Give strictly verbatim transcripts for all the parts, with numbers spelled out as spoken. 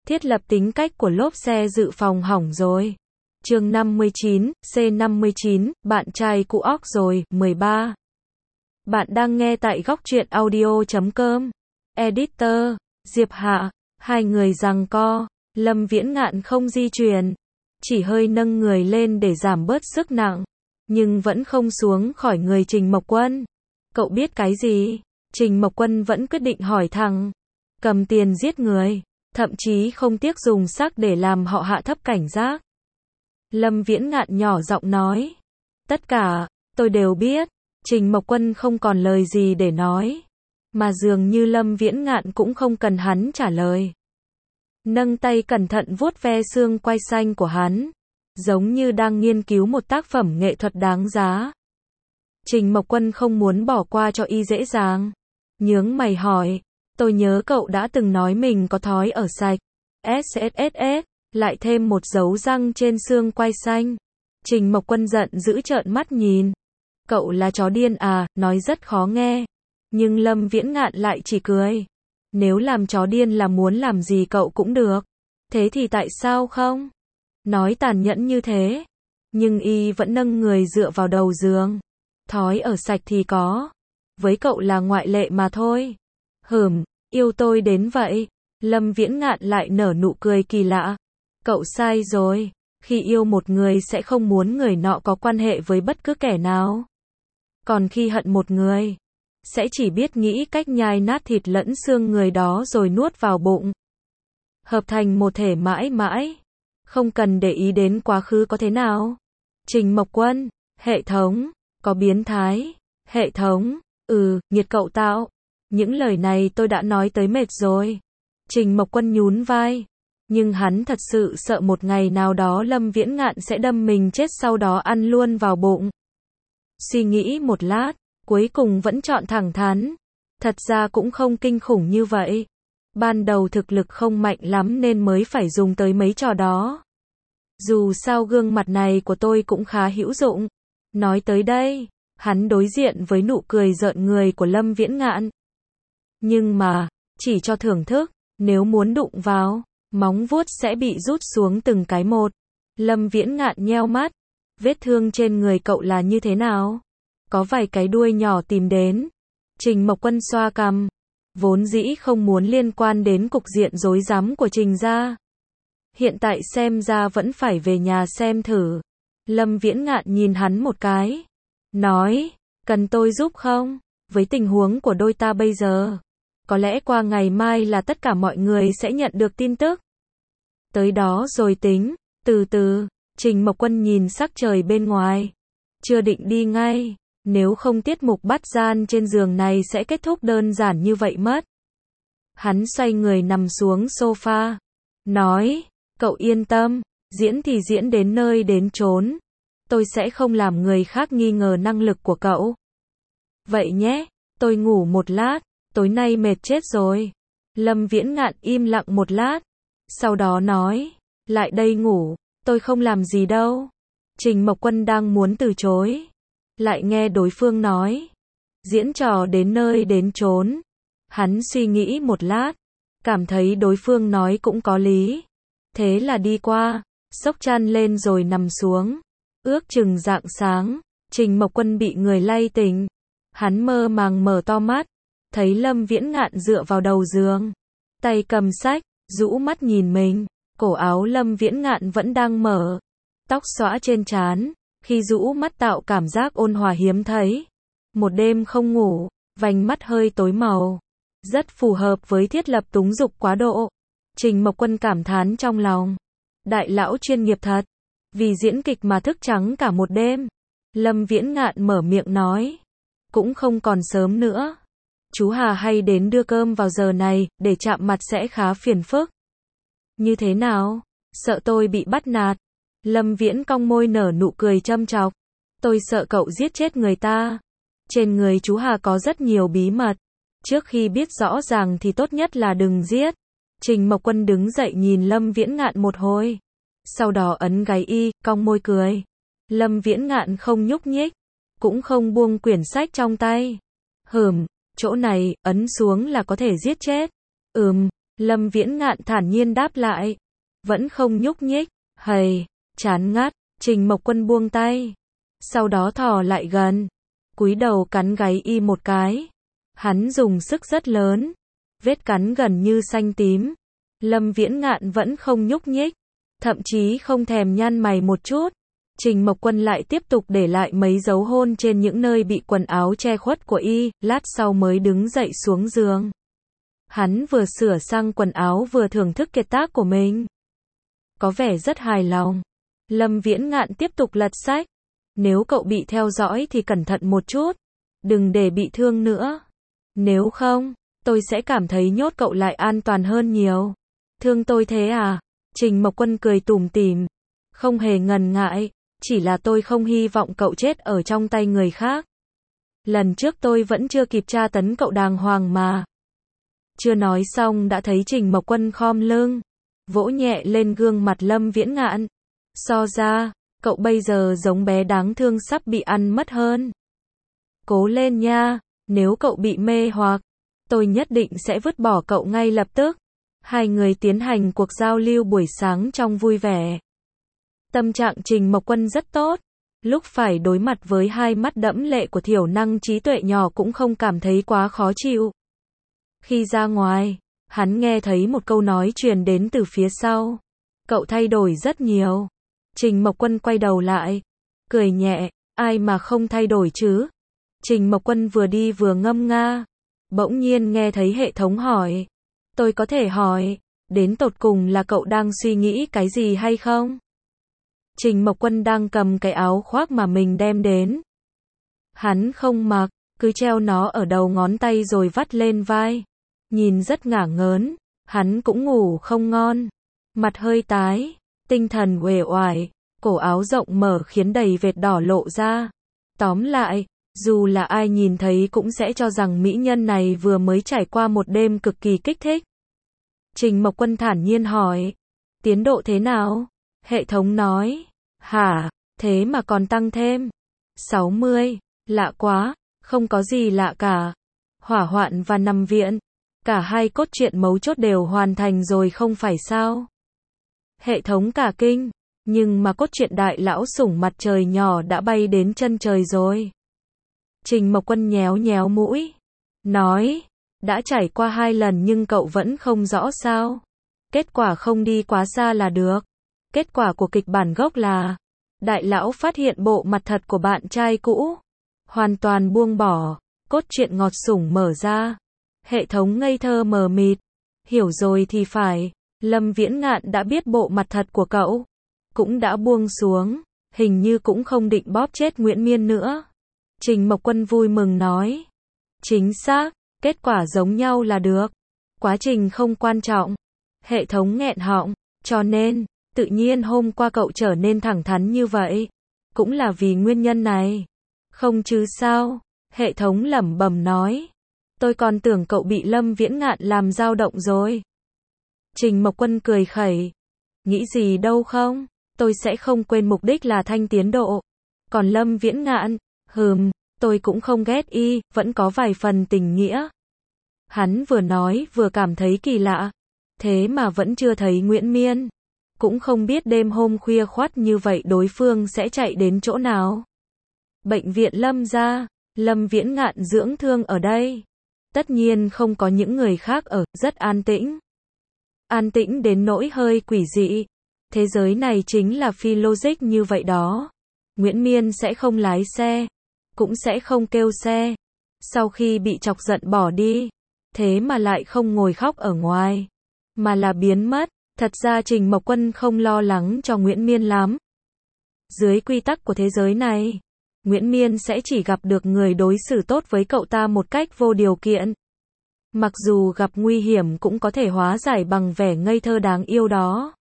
Thiết lập tính cách của lốp xe dự phòng hỏng rồi. Chương năm mươi chín, C năm mươi chín, bạn trai cũ óc rồi, mười ba. Bạn đang nghe tại góc truyện audio chấm com. Editor, Diệp Hạ, hai người giằng co, Lâm Viễn Ngạn không di chuyển, chỉ hơi nâng người lên để giảm bớt sức nặng, nhưng vẫn không xuống khỏi người Trình Mộc Quân. Cậu biết cái gì? Trình Mộc Quân vẫn quyết định hỏi thẳng. Cầm tiền giết người, thậm chí không tiếc dùng xác để làm họ hạ thấp cảnh giác. Lâm Viễn Ngạn nhỏ giọng nói. Tất cả, tôi đều biết. Trình Mộc Quân không còn lời gì để nói. Mà dường như Lâm Viễn Ngạn cũng không cần hắn trả lời. Nâng tay cẩn thận vuốt ve xương quai xanh của hắn, giống như đang nghiên cứu một tác phẩm nghệ thuật đáng giá. Trình Mộc Quân không muốn bỏ qua cho y dễ dàng. Nhướng mày hỏi, tôi nhớ cậu đã từng nói mình có thói ở sạch. ét ét ét ét, lại thêm một dấu răng trên xương quai xanh. Trình Mộc Quân giận dữ trợn mắt nhìn. Cậu là chó điên à, nói rất khó nghe. Nhưng Lâm Viễn Ngạn lại chỉ cười. Nếu làm chó điên là muốn làm gì cậu cũng được. Thế thì tại sao không? Nói tàn nhẫn như thế. Nhưng y vẫn nâng người dựa vào đầu giường. Thói ở sạch thì có. Với cậu là ngoại lệ mà thôi. Hửm, yêu tôi đến vậy. Lâm Viễn Ngạn lại nở nụ cười kỳ lạ. Cậu sai rồi. Khi yêu một người sẽ không muốn người nọ có quan hệ với bất cứ kẻ nào. Còn khi hận một người, sẽ chỉ biết nghĩ cách nhai nát thịt lẫn xương người đó rồi nuốt vào bụng. Hợp thành một thể mãi mãi. Không cần để ý đến quá khứ có thế nào. Trình Mộc Quân, hệ thống, có biến thái. Hệ thống, ừ, nghiệt cậu tạo. Những lời này tôi đã nói tới mệt rồi. Trình Mộc Quân nhún vai. Nhưng hắn thật sự sợ một ngày nào đó Lâm Viễn Ngạn sẽ đâm mình chết sau đó ăn luôn vào bụng. Suy nghĩ một lát, cuối cùng vẫn chọn thẳng thắn. Thật ra cũng không kinh khủng như vậy. Ban đầu thực lực không mạnh lắm nên mới phải dùng tới mấy trò đó. Dù sao gương mặt này của tôi cũng khá hữu dụng. Nói tới đây, hắn đối diện với nụ cười rợn người của Lâm Viễn Ngạn. Nhưng mà, chỉ cho thưởng thức, nếu muốn đụng vào, móng vuốt sẽ bị rút xuống từng cái một. Lâm Viễn Ngạn nheo mắt. Vết thương trên người cậu là như thế nào? Có vài cái đuôi nhỏ tìm đến. Trình Mộc Quân xoa cằm. Vốn dĩ không muốn liên quan đến cục diện rối rắm của Trình gia. Hiện tại xem ra vẫn phải về nhà xem thử. Lâm Viễn Ngạn nhìn hắn một cái. Nói, cần tôi giúp không? Với tình huống của đôi ta bây giờ, có lẽ qua ngày mai là tất cả mọi người sẽ nhận được tin tức. Tới đó rồi tính, từ từ. Trình Mộc Quân nhìn sắc trời bên ngoài. Chưa định đi ngay, nếu không tiết mục bắt gian trên giường này sẽ kết thúc đơn giản như vậy mất. Hắn xoay người nằm xuống sofa. Nói, cậu yên tâm, diễn thì diễn đến nơi đến chốn. Tôi sẽ không làm người khác nghi ngờ năng lực của cậu. Vậy nhé, tôi ngủ một lát, tối nay mệt chết rồi. Lâm Viễn Ngạn im lặng một lát. Sau đó nói, lại đây ngủ. Tôi không làm gì đâu. Trình Mộc Quân đang muốn từ chối. Lại nghe đối phương nói. Diễn trò đến nơi đến chốn. Hắn suy nghĩ một lát. Cảm thấy đối phương nói cũng có lý. Thế là đi qua. Xốc chăn lên rồi nằm xuống. Ước chừng rạng sáng. Trình Mộc Quân bị người lay tỉnh. Hắn mơ màng mở to mắt. Thấy Lâm Viễn Ngạn dựa vào đầu giường. Tay cầm sách. Rũ mắt nhìn mình. Cổ áo Lâm Viễn Ngạn vẫn đang mở. Tóc xõa trên trán. Khi rũ mắt tạo cảm giác ôn hòa hiếm thấy. Một đêm không ngủ. Vành mắt hơi tối màu. Rất phù hợp với thiết lập túng dục quá độ. Trình Mộc Quân cảm thán trong lòng. Đại lão chuyên nghiệp thật. Vì diễn kịch mà thức trắng cả một đêm. Lâm Viễn Ngạn mở miệng nói. Cũng không còn sớm nữa. Chú Hà hay đến đưa cơm vào giờ này. Để chạm mặt sẽ khá phiền phức. Như thế nào? Sợ tôi bị bắt nạt. Lâm Viễn cong môi nở nụ cười châm chọc. Tôi sợ cậu giết chết người ta. Trên người chú Hà có rất nhiều bí mật. Trước khi biết rõ ràng thì tốt nhất là đừng giết. Trình Mộc Quân đứng dậy nhìn Lâm Viễn Ngạn một hồi. Sau đó ấn gáy y, cong môi cười. Lâm Viễn Ngạn không nhúc nhích. Cũng không buông quyển sách trong tay. Hừm, chỗ này, ấn xuống là có thể giết chết. Ừm. Lâm Viễn Ngạn thản nhiên đáp lại. Vẫn không nhúc nhích. Hầy, chán ngắt. Trình Mộc Quân buông tay. Sau đó thò lại gần. Cúi đầu cắn gáy y một cái. Hắn dùng sức rất lớn. Vết cắn gần như xanh tím. Lâm Viễn Ngạn vẫn không nhúc nhích. Thậm chí không thèm nhăn mày một chút. Trình Mộc Quân lại tiếp tục để lại mấy dấu hôn trên những nơi bị quần áo che khuất của y, lát sau mới đứng dậy xuống giường. Hắn vừa sửa sang quần áo vừa thưởng thức kiệt tác của mình. Có vẻ rất hài lòng. Lâm Viễn Ngạn tiếp tục lật sách. Nếu cậu bị theo dõi thì cẩn thận một chút. Đừng để bị thương nữa. Nếu không, tôi sẽ cảm thấy nhốt cậu lại an toàn hơn nhiều. Thương tôi thế à? Trình Mộc Quân cười tủm tỉm. Không hề ngần ngại. Chỉ là tôi không hy vọng cậu chết ở trong tay người khác. Lần trước tôi vẫn chưa kịp tra tấn cậu đàng hoàng mà. Chưa nói xong đã thấy Trình Mộc Quân khom lưng. Vỗ nhẹ lên gương mặt Lâm Viễn Ngạn. So ra, cậu bây giờ giống bé đáng thương sắp bị ăn mất hơn. Cố lên nha, nếu cậu bị mê hoặc, tôi nhất định sẽ vứt bỏ cậu ngay lập tức. Hai người tiến hành cuộc giao lưu buổi sáng trong vui vẻ. Tâm trạng Trình Mộc Quân rất tốt. Lúc phải đối mặt với hai mắt đẫm lệ của thiểu năng trí tuệ nhỏ cũng không cảm thấy quá khó chịu. Khi ra ngoài, hắn nghe thấy một câu nói truyền đến từ phía sau. Cậu thay đổi rất nhiều. Trình Mộc Quân quay đầu lại. Cười nhẹ, ai mà không thay đổi chứ? Trình Mộc Quân vừa đi vừa ngâm nga. Bỗng nhiên nghe thấy hệ thống hỏi. Tôi có thể hỏi, đến tột cùng là cậu đang suy nghĩ cái gì hay không? Trình Mộc Quân đang cầm cái áo khoác mà mình đem đến. Hắn không mặc, cứ treo nó ở đầu ngón tay rồi vắt lên vai. Nhìn rất ngả ngớn, hắn cũng ngủ không ngon. Mặt hơi tái, tinh thần uể oải, cổ áo rộng mở khiến đầy vệt đỏ lộ ra. Tóm lại, dù là ai nhìn thấy cũng sẽ cho rằng mỹ nhân này vừa mới trải qua một đêm cực kỳ kích thích. Trình Mộc Quân thản nhiên hỏi, tiến độ thế nào? Hệ thống nói, hả, thế mà còn tăng thêm. sáu mươi, lạ quá, không có gì lạ cả. Hỏa hoạn và nằm viện, cả hai cốt truyện mấu chốt đều hoàn thành rồi không phải sao? Hệ thống cả kinh, nhưng mà cốt truyện đại lão sủng mặt trời nhỏ đã bay đến chân trời rồi. Trình Mộc Quân nhéo nhéo mũi, nói, đã trải qua hai lần nhưng cậu vẫn không rõ sao? Kết quả không đi quá xa là được. Kết quả của kịch bản gốc là, đại lão phát hiện bộ mặt thật của bạn trai cũ. Hoàn toàn buông bỏ, cốt truyện ngọt sủng mở ra. Hệ thống ngây thơ mờ mịt. Hiểu rồi thì phải, Lâm Viễn Ngạn đã biết bộ mặt thật của cậu. Cũng đã buông xuống, hình như cũng không định bóp chết Nguyễn Miên nữa. Trình Mộc Quân vui mừng nói. Chính xác, kết quả giống nhau là được. Quá trình không quan trọng. Hệ thống nghẹn họng, cho nên, tự nhiên hôm qua cậu trở nên thẳng thắn như vậy. Cũng là vì nguyên nhân này. Không chứ sao, hệ thống lẩm bẩm nói. Tôi còn tưởng cậu bị Lâm Viễn Ngạn làm dao động rồi. Trình Mộc Quân cười khẩy. Nghĩ gì đâu không, tôi sẽ không quên mục đích là thanh tiến độ. Còn Lâm Viễn Ngạn, hừm, tôi cũng không ghét y, vẫn có vài phần tình nghĩa. Hắn vừa nói vừa cảm thấy kỳ lạ. Thế mà vẫn chưa thấy Nguyễn Miên. Cũng không biết đêm hôm khuya khoắt như vậy đối phương sẽ chạy đến chỗ nào. Bệnh viện Lâm gia, Lâm Viễn Ngạn dưỡng thương ở đây. Tất nhiên không có những người khác ở, rất an tĩnh. An tĩnh đến nỗi hơi quỷ dị. Thế giới này chính là phi logic như vậy đó. Nguyễn Miên sẽ không lái xe, cũng sẽ không kêu xe. Sau khi bị chọc giận bỏ đi, thế mà lại không ngồi khóc ở ngoài, mà là biến mất. Thật ra Trình Mộc Quân không lo lắng cho Nguyễn Miên lắm. Dưới quy tắc của thế giới này, Nguyễn Miên sẽ chỉ gặp được người đối xử tốt với cậu ta một cách vô điều kiện. Mặc dù gặp nguy hiểm cũng có thể hóa giải bằng vẻ ngây thơ đáng yêu đó.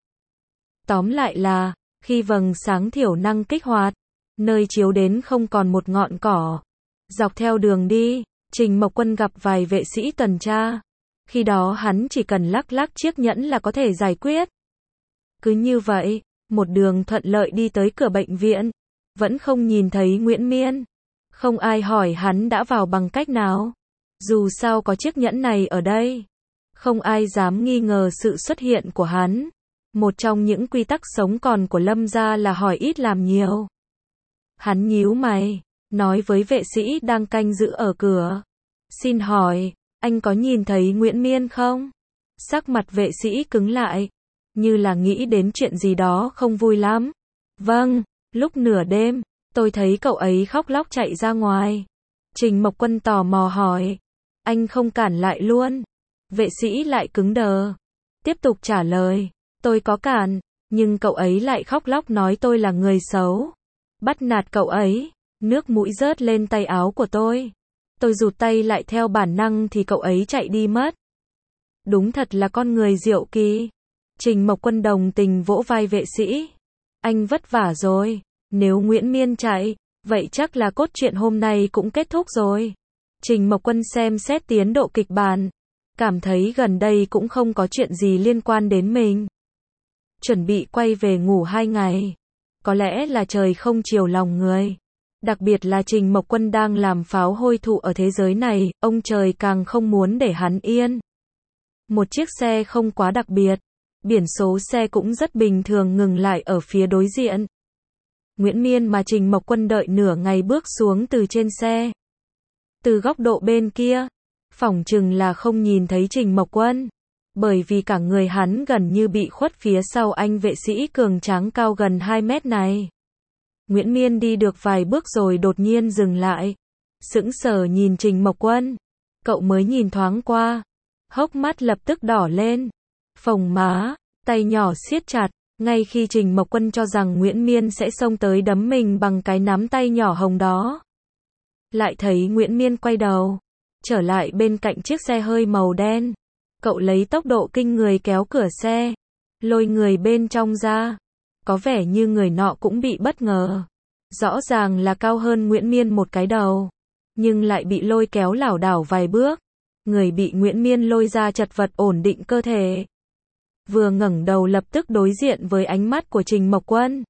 Tóm lại là, khi vầng sáng thiểu năng kích hoạt, nơi chiếu đến không còn một ngọn cỏ. Dọc theo đường đi, Trình Mộc Quân gặp vài vệ sĩ tuần tra. Khi đó hắn chỉ cần lắc lắc chiếc nhẫn là có thể giải quyết. Cứ như vậy, một đường thuận lợi đi tới cửa bệnh viện. Vẫn không nhìn thấy Nguyễn Miên. Không ai hỏi hắn đã vào bằng cách nào. Dù sao có chiếc nhẫn này ở đây. Không ai dám nghi ngờ sự xuất hiện của hắn. Một trong những quy tắc sống còn của Lâm gia là hỏi ít làm nhiều. Hắn nhíu mày, nói với vệ sĩ đang canh giữ ở cửa. Xin hỏi, anh có nhìn thấy Nguyễn Miên không? Sắc mặt vệ sĩ cứng lại, như là nghĩ đến chuyện gì đó không vui lắm. Vâng, lúc nửa đêm, tôi thấy cậu ấy khóc lóc chạy ra ngoài. Trình Mộc Quân tò mò hỏi. Anh không cản lại luôn. Vệ sĩ lại cứng đờ. Tiếp tục trả lời. Tôi có cản, nhưng cậu ấy lại khóc lóc nói tôi là người xấu. Bắt nạt cậu ấy. Nước mũi rớt lên tay áo của tôi. Tôi rụt tay lại theo bản năng thì cậu ấy chạy đi mất. Đúng thật là con người diệu kỳ. Trình Mộc Quân đồng tình vỗ vai vệ sĩ. Anh vất vả rồi. Nếu Nguyễn Miên chạy, vậy chắc là cốt truyện hôm nay cũng kết thúc rồi. Trình Mộc Quân xem xét tiến độ kịch bản. Cảm thấy gần đây cũng không có chuyện gì liên quan đến mình. Chuẩn bị quay về ngủ hai ngày. Có lẽ là trời không chiều lòng người. Đặc biệt là Trình Mộc Quân đang làm pháo hôi thụ ở thế giới này, ông trời càng không muốn để hắn yên. Một chiếc xe không quá đặc biệt. Biển số xe cũng rất bình thường ngừng lại ở phía đối diện. Nguyễn Miên mà Trình Mộc Quân đợi nửa ngày bước xuống từ trên xe. Từ góc độ bên kia, phỏng chừng là không nhìn thấy Trình Mộc Quân. Bởi vì cả người hắn gần như bị khuất phía sau anh vệ sĩ cường tráng cao gần hai mét này. Nguyễn Miên đi được vài bước rồi đột nhiên dừng lại. Sững sờ nhìn Trình Mộc Quân. Cậu mới nhìn thoáng qua. Hốc mắt lập tức đỏ lên. Phồng má, tay nhỏ siết chặt. Ngay khi Trình Mộc Quân cho rằng Nguyễn Miên sẽ xông tới đấm mình bằng cái nắm tay nhỏ hồng đó. Lại thấy Nguyễn Miên quay đầu. Trở lại bên cạnh chiếc xe hơi màu đen. Cậu lấy tốc độ kinh người kéo cửa xe. Lôi người bên trong ra. Có vẻ như người nọ cũng bị bất ngờ. Rõ ràng là cao hơn Nguyễn Miên một cái đầu. Nhưng lại bị lôi kéo lảo đảo vài bước. Người bị Nguyễn Miên lôi ra chật vật ổn định cơ thể. Vừa ngẩng đầu lập tức đối diện với ánh mắt của Trình Mộc Quân.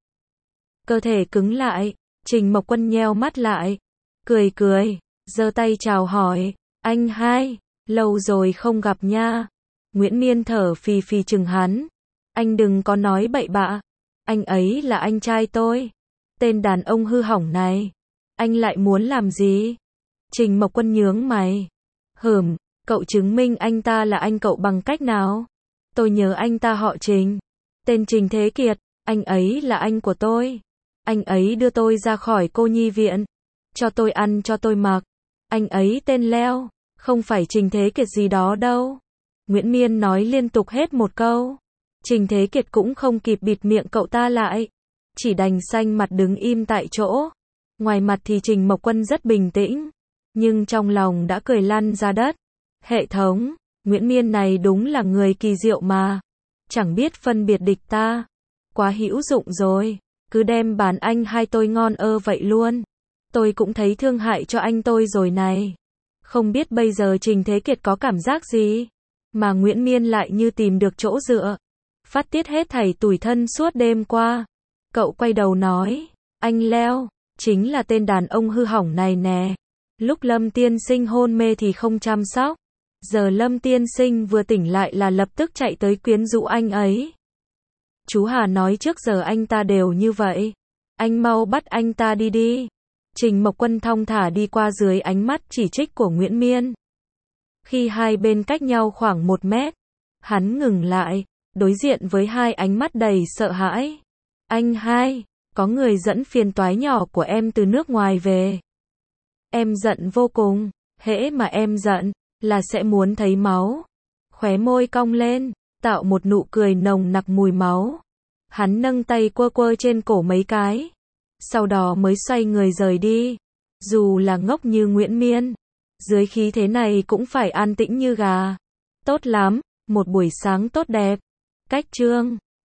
Cơ thể cứng lại. Trình Mộc Quân nheo mắt lại. Cười cười. Giơ tay chào hỏi. Anh hai. Lâu rồi không gặp nha. Nguyễn Miên thở phì phì chừng hắn. Anh đừng có nói bậy bạ. Anh ấy là anh trai tôi. Tên đàn ông hư hỏng này. Anh lại muốn làm gì? Trình Mộc Quân nhướng mày. Hừm, cậu chứng minh anh ta là anh cậu bằng cách nào? Tôi nhớ anh ta họ Trình. Tên Trình Thế Kiệt. Anh ấy là anh của tôi. Anh ấy đưa tôi ra khỏi cô nhi viện. Cho tôi ăn cho tôi mặc. Anh ấy tên Leo. Không phải Trình Thế Kiệt gì đó đâu. Nguyễn Miên nói liên tục hết một câu. Trình Thế Kiệt cũng không kịp bịt miệng cậu ta lại. Chỉ đành xanh mặt đứng im tại chỗ. Ngoài mặt thì Trình Mộc Quân rất bình tĩnh. Nhưng trong lòng đã cười lăn ra đất. Hệ thống, Nguyễn Miên này đúng là người kỳ diệu mà. Chẳng biết phân biệt địch ta. Quá hữu dụng rồi. Cứ đem bán anh hai tôi ngon ơ vậy luôn. Tôi cũng thấy thương hại cho anh tôi rồi này. Không biết bây giờ Trình Thế Kiệt có cảm giác gì. Mà Nguyễn Miên lại như tìm được chỗ dựa. Phát tiết hết thảy tủi thân suốt đêm qua. Cậu quay đầu nói. Anh Leo, chính là tên đàn ông hư hỏng này nè. Lúc Lâm tiên sinh hôn mê thì không chăm sóc. Giờ Lâm tiên sinh vừa tỉnh lại là lập tức chạy tới quyến rũ anh ấy. Chú Hà nói trước giờ anh ta đều như vậy. Anh mau bắt anh ta đi đi. Trình Mộc Quân thong thả đi qua dưới ánh mắt chỉ trích của Nguyễn Miên. Khi hai bên cách nhau khoảng một mét, hắn ngừng lại, đối diện với hai ánh mắt đầy sợ hãi. Anh hai, có người dẫn phiền toái nhỏ của em từ nước ngoài về. Em giận vô cùng, hễ mà em giận, là sẽ muốn thấy máu. Khóe môi cong lên, tạo một nụ cười nồng nặc mùi máu. Hắn nâng tay quơ quơ trên cổ mấy cái. Sau đó mới xoay người rời đi. Dù là ngốc như Nguyễn Miên, dưới khí thế này cũng phải an tĩnh như gà. Tốt lắm, một buổi sáng tốt đẹp. Cách chương